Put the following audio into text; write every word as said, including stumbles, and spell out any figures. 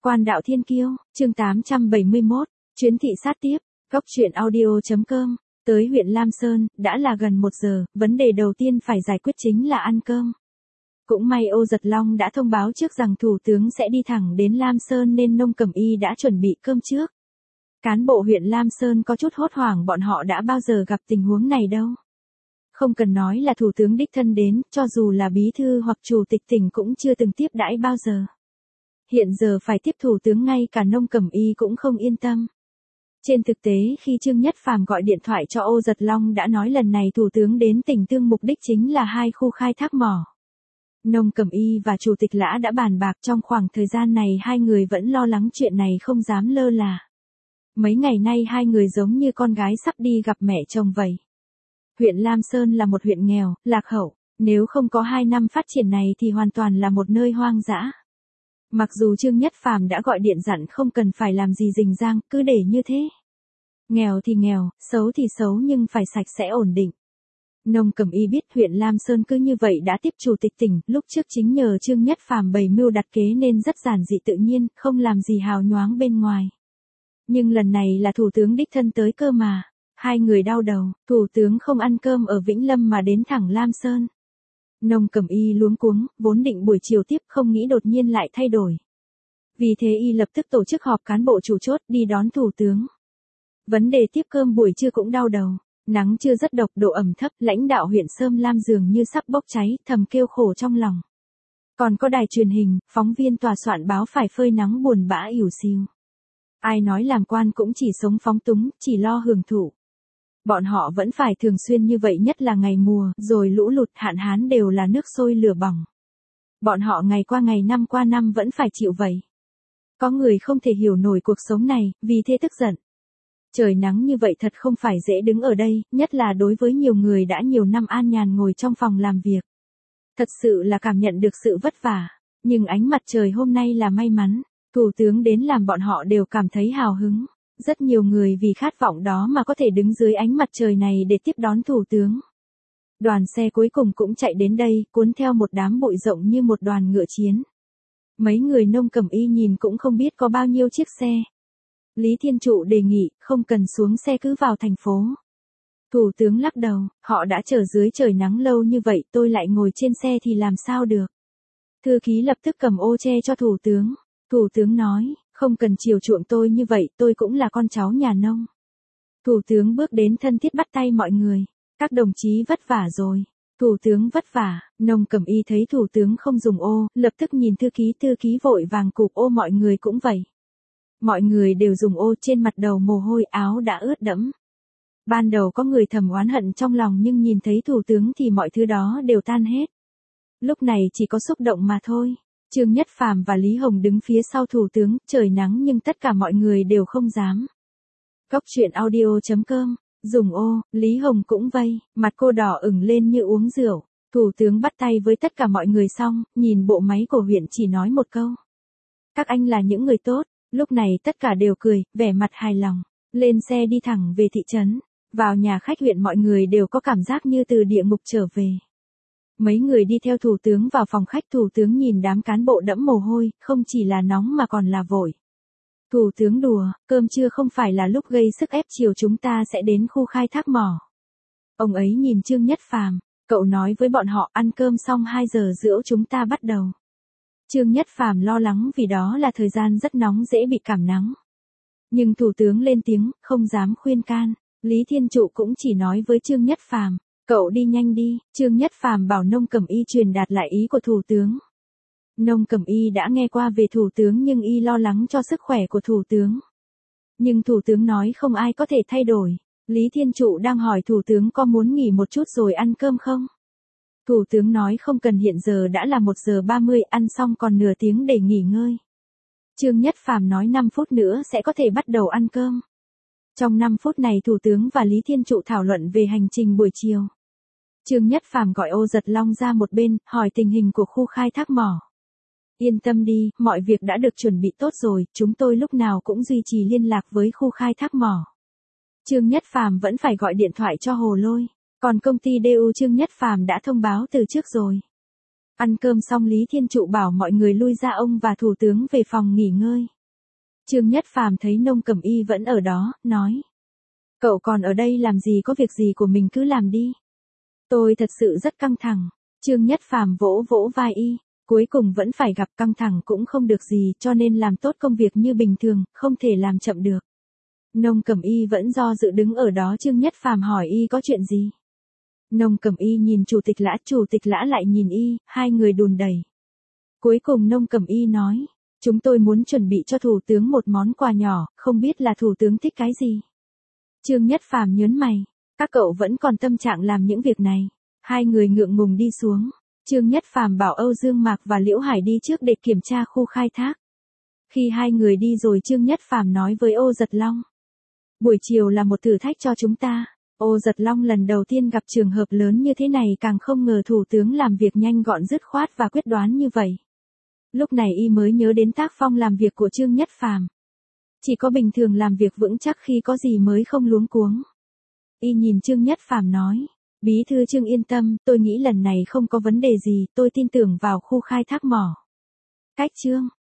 Quan đạo thiên kiêu, chương tám trăm bảy mươi mốt, chuyến thị sát tiếp, góc truyện audio.com, tới huyện Lam Sơn, đã là gần một giờ, vấn đề đầu tiên phải giải quyết chính là ăn cơm. Cũng may Ô Giật Long đã thông báo trước rằng Thủ tướng sẽ đi thẳng đến Lam Sơn nên Nông Cẩm Y đã chuẩn bị cơm trước. Cán bộ huyện Lam Sơn có chút hốt hoảng, bọn họ đã bao giờ gặp tình huống này đâu. Không cần nói là Thủ tướng đích thân đến, cho dù là bí thư hoặc chủ tịch tỉnh cũng chưa từng tiếp đãi bao giờ. Hiện giờ phải tiếp Thủ tướng, ngay cả Nông Cẩm Y cũng không yên tâm. Trên thực tế khi Trương Nhất Phàm gọi điện thoại cho Ô Giật Long đã nói lần này Thủ tướng đến tỉnh Tương mục đích chính là hai khu khai thác mỏ. Nông Cẩm Y và Chủ tịch Lã đã bàn bạc, trong khoảng thời gian này hai người vẫn lo lắng chuyện này không dám lơ là. Mấy ngày nay hai người giống như con gái sắp đi gặp mẹ chồng vậy. Huyện Lam Sơn là một huyện nghèo, lạc hậu, nếu không có hai năm phát triển này thì hoàn toàn là một nơi hoang dã. Mặc dù Trương Nhất Phàm đã gọi điện dặn không cần phải làm gì rình rang, cứ để như thế. Nghèo thì nghèo, xấu thì xấu nhưng phải sạch sẽ ổn định. Nông Cẩm Y biết huyện Lam Sơn cứ như vậy đã tiếp chủ tịch tỉnh, lúc trước chính nhờ Trương Nhất Phàm bày mưu đặt kế nên rất giản dị tự nhiên, không làm gì hào nhoáng bên ngoài. Nhưng lần này là Thủ tướng đích thân tới cơ mà. Hai người đau đầu, Thủ tướng không ăn cơm ở Vĩnh Lâm mà đến thẳng Lam Sơn. Nông Cẩm Y luống cuống, vốn định buổi chiều tiếp không nghĩ đột nhiên lại thay đổi. Vì thế y lập tức tổ chức họp cán bộ chủ chốt đi đón Thủ tướng. Vấn đề tiếp cơm buổi trưa cũng đau đầu. Nắng chưa rất độc, độ ẩm thấp, lãnh đạo huyện Sơm Lam dường như sắp bốc cháy, thầm kêu khổ trong lòng. Còn có đài truyền hình, phóng viên tòa soạn báo phải phơi nắng buồn bã ỉu xìu. Ai nói làm quan cũng chỉ sống phóng túng, chỉ lo hưởng thụ. Bọn họ vẫn phải thường xuyên như vậy, nhất là ngày mùa, rồi lũ lụt, hạn hán đều là nước sôi lửa bỏng. Bọn họ ngày qua ngày, năm qua năm vẫn phải chịu vậy. Có người không thể hiểu nổi cuộc sống này, vì thế tức giận. Trời nắng như vậy thật không phải dễ đứng ở đây, nhất là đối với nhiều người đã nhiều năm an nhàn ngồi trong phòng làm việc. Thật sự là cảm nhận được sự vất vả, nhưng ánh mặt trời hôm nay là may mắn, Thủ tướng đến làm bọn họ đều cảm thấy hào hứng. Rất nhiều người vì khát vọng đó mà có thể đứng dưới ánh mặt trời này để tiếp đón Thủ tướng. Đoàn xe cuối cùng cũng chạy đến đây, cuốn theo một đám bụi rộng như một đoàn ngựa chiến. Mấy người Nông Cẩm Y nhìn cũng không biết có bao nhiêu chiếc xe. Lý Thiên Trụ đề nghị, không cần xuống xe cứ vào thành phố. Thủ tướng lắc đầu, họ đã chờ dưới trời nắng lâu như vậy, tôi lại ngồi trên xe thì làm sao được. Thư ký lập tức cầm ô che cho Thủ tướng. Thủ tướng nói, không cần chiều chuộng tôi như vậy, tôi cũng là con cháu nhà nông. Thủ tướng bước đến thân thiết bắt tay mọi người. Các đồng chí vất vả rồi. Thủ tướng vất vả, Nông Cẩm Y thấy Thủ tướng không dùng ô, lập tức nhìn thư ký, thư ký vội vàng cụp ô, mọi người cũng vậy. Mọi người đều dùng ô, trên mặt đầu mồ hôi, áo đã ướt đẫm. Ban đầu có người thầm oán hận trong lòng nhưng nhìn thấy Thủ tướng thì mọi thứ đó đều tan hết. Lúc này chỉ có xúc động mà thôi. Trương Nhất Phàm và Lý Hồng đứng phía sau Thủ tướng, trời nắng nhưng tất cả mọi người đều không dám. Góc truyện audio.com, dùng ô, Lý Hồng cũng vây, mặt cô đỏ ửng lên như uống rượu. Thủ tướng bắt tay với tất cả mọi người xong, nhìn bộ máy của huyện chỉ nói một câu. Các anh là những người tốt. Lúc này tất cả đều cười, vẻ mặt hài lòng. Lên xe đi thẳng về thị trấn. Vào nhà khách huyện mọi người đều có cảm giác như từ địa ngục trở về. Mấy người đi theo Thủ tướng vào phòng khách, Thủ tướng nhìn đám cán bộ đẫm mồ hôi, không chỉ là nóng mà còn là vội. Thủ tướng đùa, cơm trưa không phải là lúc gây sức ép, chiều chúng ta sẽ đến khu khai thác mỏ. Ông ấy nhìn Trương Nhất Phàm, cậu nói với bọn họ ăn cơm xong hai giờ rưỡi chúng ta bắt đầu. Trương Nhất Phàm lo lắng vì đó là thời gian rất nóng dễ bị cảm nắng. Nhưng Thủ tướng lên tiếng, không dám khuyên can. Lý Thiên Trụ cũng chỉ nói với Trương Nhất Phàm, cậu đi nhanh đi. Trương Nhất Phàm bảo Nông Cẩm Y truyền đạt lại ý của Thủ tướng. Nông Cẩm Y đã nghe qua về Thủ tướng nhưng y lo lắng cho sức khỏe của Thủ tướng. Nhưng Thủ tướng nói không ai có thể thay đổi. Lý Thiên Trụ đang hỏi Thủ tướng có muốn nghỉ một chút rồi ăn cơm không? Thủ tướng nói không cần, hiện giờ đã là một giờ ba mươi, ăn xong còn nửa tiếng để nghỉ ngơi. Trương Nhất Phàm nói năm phút nữa sẽ có thể bắt đầu ăn cơm. Trong năm phút này Thủ tướng và Lý Thiên Trụ thảo luận về hành trình buổi chiều. Trương Nhất Phàm gọi Ô Giật Long ra một bên, hỏi tình hình của khu khai thác mỏ. Yên tâm đi, mọi việc đã được chuẩn bị tốt rồi, chúng tôi lúc nào cũng duy trì liên lạc với khu khai thác mỏ. Trương Nhất Phàm vẫn phải gọi điện thoại cho Hồ Lôi. Còn công ty đê u Trương Nhất Phàm đã thông báo từ trước rồi. Ăn cơm xong Lý Thiên Trụ bảo mọi người lui ra, ông và Thủ tướng về phòng nghỉ ngơi. Trương Nhất Phàm thấy Nông Cẩm Y vẫn ở đó, nói. Cậu còn ở đây làm gì, có việc gì của mình cứ làm đi. Tôi thật sự rất căng thẳng. Trương Nhất Phàm vỗ vỗ vai y. Cuối cùng vẫn phải gặp, căng thẳng cũng không được gì, cho nên làm tốt công việc như bình thường, không thể làm chậm được. Nông Cẩm Y vẫn do dự đứng ở đó. Trương Nhất Phàm hỏi y có chuyện gì. Nông Cẩm Y nhìn Chủ tịch Lã, Chủ tịch Lã lại nhìn y, hai người đùn đẩy. Cuối cùng Nông Cẩm Y nói, chúng tôi muốn chuẩn bị cho Thủ tướng một món quà nhỏ, không biết là Thủ tướng thích cái gì. Trương Nhất Phàm nhớn mày, các cậu vẫn còn tâm trạng làm những việc này. Hai người ngượng ngùng đi xuống. Trương Nhất Phàm bảo Âu Dương Mạc và Liễu Hải đi trước để kiểm tra khu khai thác. Khi hai người đi rồi Trương Nhất Phàm nói với Ô Giật Long. Buổi chiều là một thử thách cho chúng ta. Ô Giật Long lần đầu tiên gặp trường hợp lớn như thế này, càng không ngờ Thủ tướng làm việc nhanh gọn dứt khoát và quyết đoán như vậy. Lúc này y mới nhớ đến tác phong làm việc của Trương Nhất Phàm. Chỉ có bình thường làm việc vững chắc, khi có gì mới không luống cuống. Y nhìn Trương Nhất Phàm nói, Bí thư Trương yên tâm, tôi nghĩ lần này không có vấn đề gì, tôi tin tưởng vào khu khai thác mỏ. Cách Trương